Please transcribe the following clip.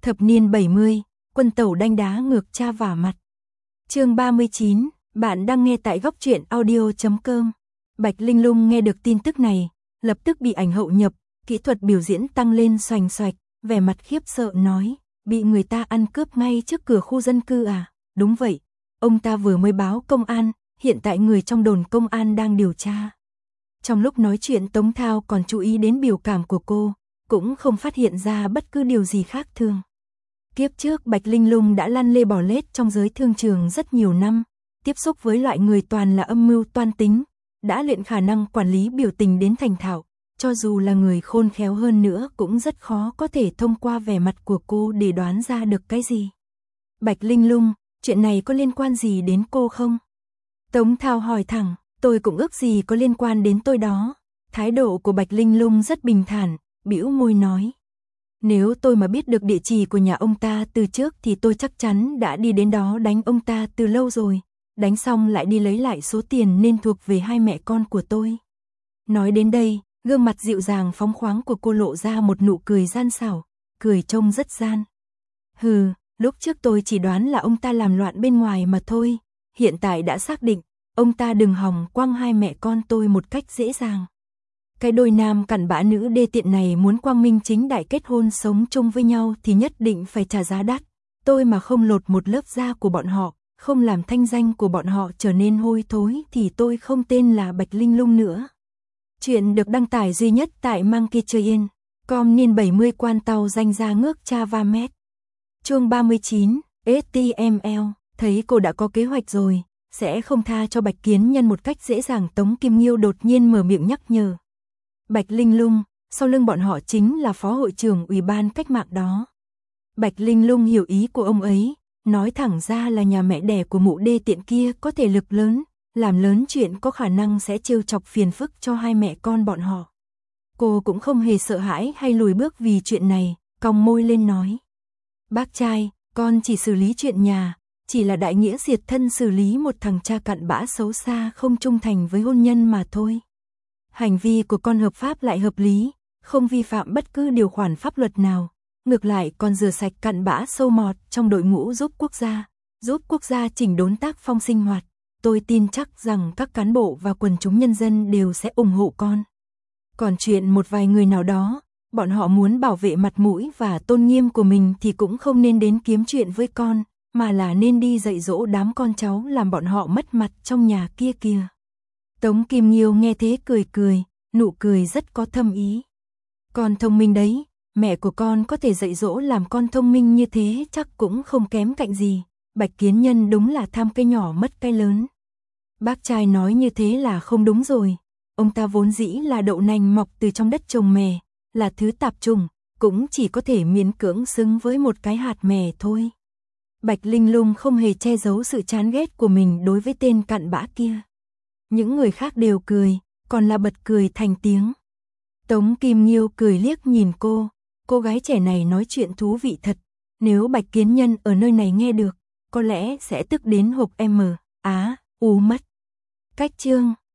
Thập niên 70, quân tẩu đanh đá ngược cha vả mặt. Chương 39, bạn đang nghe tại góc truyện audio.com. Bạch Linh Lung nghe được tin tức này, lập tức bị ảnh hậu nhập, kỹ thuật biểu diễn tăng lên xoành xoạch, vẻ mặt khiếp sợ nói, bị người ta ăn cướp ngay trước cửa khu dân cư à? Đúng vậy, ông ta vừa mới báo công an, hiện tại người trong đồn công an đang điều tra. Trong lúc nói chuyện Tống Thao còn chú ý đến biểu cảm của cô, cũng không phát hiện ra bất cứ điều gì khác thường. Kiếp trước Bạch Linh Lung đã lăn lê bò lết trong giới thương trường rất nhiều năm, tiếp xúc với loại người toàn là âm mưu toan tính, đã luyện khả năng quản lý biểu tình đến thành thạo, cho dù là người khôn khéo hơn nữa cũng rất khó có thể thông qua vẻ mặt của cô để đoán ra được cái gì. Bạch Linh Lung, chuyện này có liên quan gì đến cô không? Tống Thao hỏi thẳng, tôi cũng ước gì có liên quan đến tôi đó. Thái độ của Bạch Linh Lung rất bình thản, bĩu môi nói. Nếu tôi mà biết được địa chỉ của nhà ông ta từ trước thì tôi chắc chắn đã đi đến đó đánh ông ta từ lâu rồi, đánh xong lại đi lấy lại số tiền nên thuộc về hai mẹ con của tôi. Nói đến đây, gương mặt dịu dàng phóng khoáng của cô lộ ra một nụ cười gian xảo, cười trông rất gian. Hừ, lúc trước tôi chỉ đoán là ông ta làm loạn bên ngoài mà thôi, hiện tại đã xác định, ông ta đừng hòng quăng hai mẹ con tôi một cách dễ dàng. Cái đôi nam cặn bã nữ đê tiện này muốn quang minh chính đại kết hôn sống chung với nhau thì nhất định phải trả giá đắt. Tôi mà không lột một lớp da của bọn họ, không làm thanh danh của bọn họ trở nên hôi thối thì tôi không tên là Bạch Linh Lung nữa. Chuyện được đăng tải duy nhất tại Monkeytrain.com niên 70 quan tàu danh ra ngước cha va mét. Chương 39, HTML, thấy cô đã có kế hoạch rồi, sẽ không tha cho Bạch Kiến Nhân một cách dễ dàng. Tống Kim Nghiêu đột nhiên mở miệng nhắc nhở. Bạch Linh Lung, sau lưng bọn họ chính là phó hội trưởng ủy ban cách mạng đó. Bạch Linh Lung hiểu ý của ông ấy, nói thẳng ra là nhà mẹ đẻ của mụ đê tiện kia có thể lực lớn, làm lớn chuyện có khả năng sẽ trêu chọc phiền phức cho hai mẹ con bọn họ. Cô cũng không hề sợ hãi hay lùi bước vì chuyện này, cong môi lên nói. Bác trai, con chỉ xử lý chuyện nhà, chỉ là đại nghĩa diệt thân xử lý một thằng cha cặn bã xấu xa không trung thành với hôn nhân mà thôi. Hành vi của con hợp pháp lại hợp lý, không vi phạm bất cứ điều khoản pháp luật nào, ngược lại còn rửa sạch cặn bã sâu mọt trong đội ngũ giúp quốc gia chỉnh đốn tác phong sinh hoạt. Tôi tin chắc rằng các cán bộ và quần chúng nhân dân đều sẽ ủng hộ con. Còn chuyện một vài người nào đó, bọn họ muốn bảo vệ mặt mũi và tôn nghiêm của mình thì cũng không nên đến kiếm chuyện với con, mà là nên đi dạy dỗ đám con cháu làm bọn họ mất mặt trong nhà kia kìa. Tống Kim Nghiêu nghe thế cười cười, nụ cười rất có thâm ý. Con thông minh đấy, mẹ của con có thể dạy dỗ làm con thông minh như thế chắc cũng không kém cạnh gì. Bạch Kiến Nhân đúng là tham cây nhỏ mất cây lớn. Bác trai nói như thế là không đúng rồi. Ông ta vốn dĩ là đậu nành mọc từ trong đất trồng mè, là thứ tạp chủng, cũng chỉ có thể miễn cưỡng xứng với một cái hạt mè thôi. Bạch Linh Lung không hề che giấu sự chán ghét của mình đối với tên cặn bã kia. Những người khác đều cười, còn là bật cười thành tiếng. Tống Kim Nghiêu cười liếc nhìn cô gái trẻ này nói chuyện thú vị thật. Nếu Bạch Kiến Nhân ở nơi này nghe được, có lẽ sẽ tức đến hộp mất. Cách chương